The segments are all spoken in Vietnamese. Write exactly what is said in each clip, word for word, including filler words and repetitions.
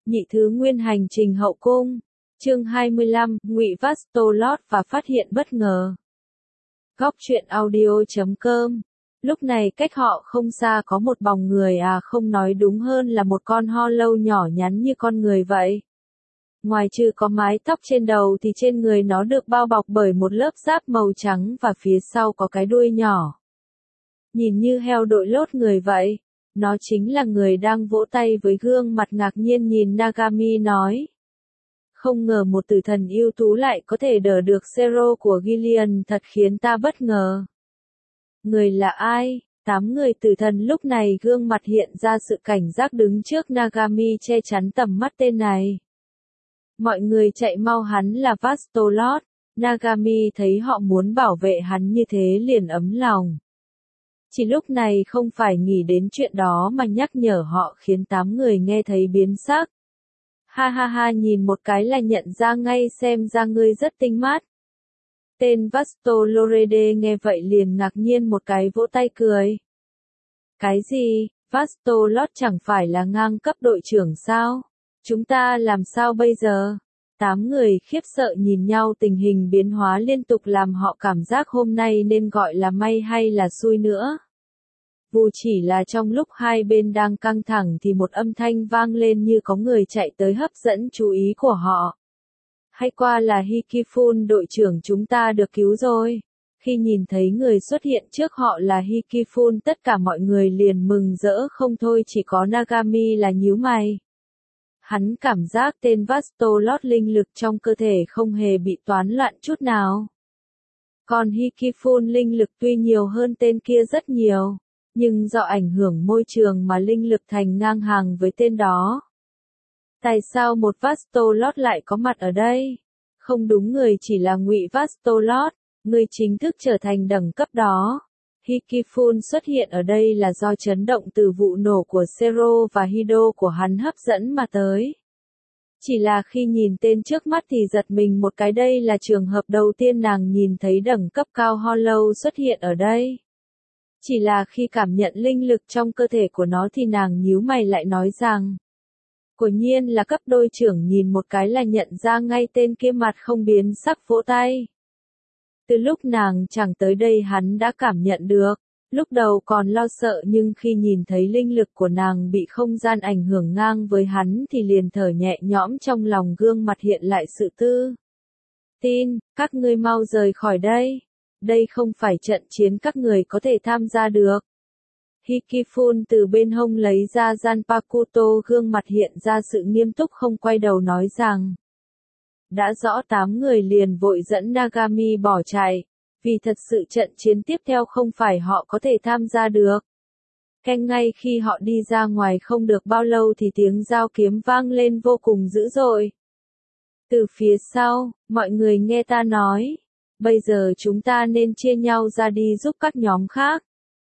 Nhị thứ nguyên hành trình hậu cung. Chương hai mươi lăm, Ngụy Vastolot và phát hiện bất ngờ. Góc truyện audio chấm com. Lúc này cách họ không xa có một bóng người à không nói đúng hơn là một con hollow nhỏ nhắn như con người vậy. Ngoài trừ có mái tóc trên đầu thì trên người nó được bao bọc bởi một lớp giáp màu trắng và phía sau có cái đuôi nhỏ. Nhìn như heo đội lốt người vậy. Nó chính là người đang vỗ tay với gương mặt ngạc nhiên nhìn Nagami nói. Không ngờ một tử thần ưu tú lại có thể đỡ được Zero của Gillian, thật khiến ta bất ngờ. Người là ai? Tám người tử thần lúc này gương mặt hiện ra sự cảnh giác đứng trước Nagami che chắn tầm mắt tên này. Mọi người chạy mau, hắn là Vastolot. Nagami thấy họ muốn bảo vệ hắn như thế liền ấm lòng. Chỉ lúc này không phải nghĩ đến chuyện đó mà nhắc nhở họ khiến tám người nghe thấy biến sắc. Ha ha ha, nhìn một cái là nhận ra ngay, xem ra ngươi rất tinh mắt. Tên Vastolorede nghe vậy liền ngạc nhiên một cái vỗ tay cười. Cái gì, Vastolot chẳng phải là ngang cấp đội trưởng sao? Chúng ta làm sao bây giờ? Tám người khiếp sợ nhìn nhau, tình hình biến hóa liên tục làm họ cảm giác hôm nay nên gọi là may hay là xui nữa. Vụ chỉ là trong lúc hai bên đang căng thẳng thì một âm thanh vang lên như có người chạy tới hấp dẫn chú ý của họ. Hay qua là Hikifun đội trưởng, chúng ta được cứu rồi. Khi nhìn thấy người xuất hiện trước họ là Hikifun, tất cả mọi người liền mừng rỡ không thôi, chỉ có Nagami là nhíu mày. Hắn cảm giác tên Vastolot linh lực trong cơ thể không hề bị toán loạn chút nào. Còn Hikifun linh lực tuy nhiều hơn tên kia rất nhiều, nhưng do ảnh hưởng môi trường mà linh lực thành ngang hàng với tên đó. Tại sao một Vastolot lại có mặt ở đây? Không đúng, người chỉ là Ngụy Vastolot, người chính thức trở thành đẳng cấp đó. Hikifun xuất hiện ở đây là do chấn động từ vụ nổ của Zero và Hido của hắn hấp dẫn mà tới. Chỉ là khi nhìn tên trước mắt thì giật mình một cái, đây là trường hợp đầu tiên nàng nhìn thấy đẳng cấp cao hollow xuất hiện ở đây. Chỉ là khi cảm nhận linh lực trong cơ thể của nó thì nàng nhíu mày lại nói rằng. Quả nhiên là cấp đội trưởng, nhìn một cái là nhận ra ngay tên kia, mặt không biến sắc vỗ tay. Từ lúc nàng chẳng tới đây hắn đã cảm nhận được. Lúc đầu còn lo sợ nhưng khi nhìn thấy linh lực của nàng bị không gian ảnh hưởng ngang với hắn thì liền thở nhẹ nhõm, trong lòng gương mặt hiện lại sự tư tin. Các ngươi mau rời khỏi đây. Đây không phải trận chiến các người có thể tham gia được. Hikifun từ bên hông lấy ra Zanpakuto, gương mặt hiện ra sự nghiêm túc không quay đầu nói rằng. Đã rõ, tám người liền vội dẫn Nagami bỏ chạy, vì thật sự trận chiến tiếp theo không phải họ có thể tham gia được. Canh ngay khi họ đi ra ngoài không được bao lâu thì tiếng dao kiếm vang lên vô cùng dữ dội. Từ phía sau, mọi người nghe ta nói. Bây giờ chúng ta nên chia nhau ra đi giúp các nhóm khác.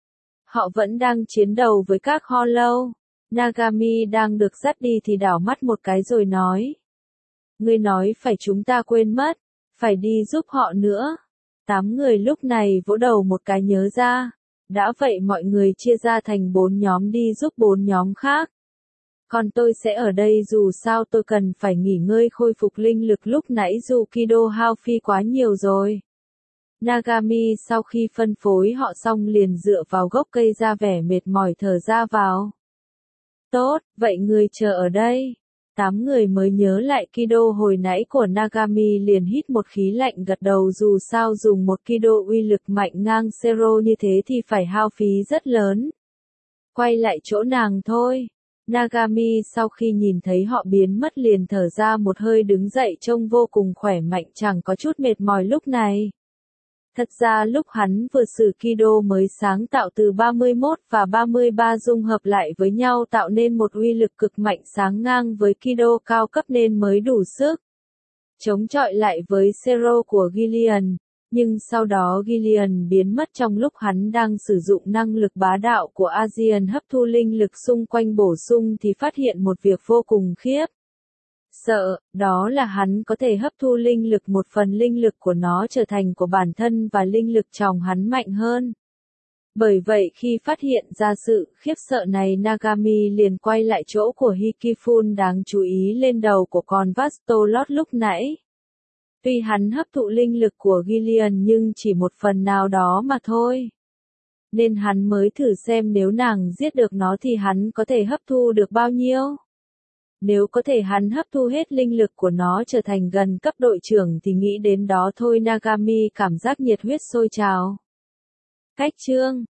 Họ vẫn đang chiến đấu với các hollow. Nagami đang được dắt đi thì đảo mắt một cái rồi nói. Ngươi nói phải, chúng ta quên mất. Phải đi giúp họ nữa. Tám người lúc này vỗ đầu một cái nhớ ra. Đã vậy mọi người chia ra thành bốn nhóm đi giúp bốn nhóm khác. Còn tôi sẽ ở đây, dù sao tôi cần phải nghỉ ngơi khôi phục linh lực, lúc nãy dù Kido hao phi quá nhiều rồi. Nagami sau khi phân phối họ xong liền dựa vào gốc cây ra vẻ mệt mỏi thở ra vào. Tốt, vậy người chờ ở đây. Tám người mới nhớ lại Kido hồi nãy của Nagami liền hít một khí lạnh gật đầu, dù sao dùng một Kido uy lực mạnh ngang Zero như thế thì phải hao phí rất lớn. Quay lại chỗ nàng thôi. Nagami sau khi nhìn thấy họ biến mất liền thở ra một hơi, đứng dậy trông vô cùng khỏe mạnh, chẳng có chút mệt mỏi lúc này. Thật ra lúc hắn vừa sử Kido mới sáng tạo từ ba mươi mốt và ba mươi ba dung hợp lại với nhau tạo nên một uy lực cực mạnh sáng ngang với Kido cao cấp nên mới đủ sức chống chọi lại với Zero của Gillian. Nhưng sau đó Gillian biến mất trong lúc hắn đang sử dụng năng lực bá đạo của Asian hấp thu linh lực xung quanh bổ sung thì phát hiện một việc vô cùng khiếp sợ, đó là hắn có thể hấp thu linh lực, một phần linh lực của nó trở thành của bản thân và linh lực trong hắn mạnh hơn. Bởi vậy khi phát hiện ra sự khiếp sợ này, Nagami liền quay lại chỗ của Hikifun đáng chú ý lên đầu của con Vastolot lúc nãy. Tuy hắn hấp thụ linh lực của Gillian nhưng chỉ một phần nào đó mà thôi. Nên hắn mới thử xem nếu nàng giết được nó thì hắn có thể hấp thu được bao nhiêu. Nếu có thể hắn hấp thu hết linh lực của nó trở thành gần cấp đội trưởng thì nghĩ đến đó thôi Nagami cảm giác nhiệt huyết sôi trào. Cách chương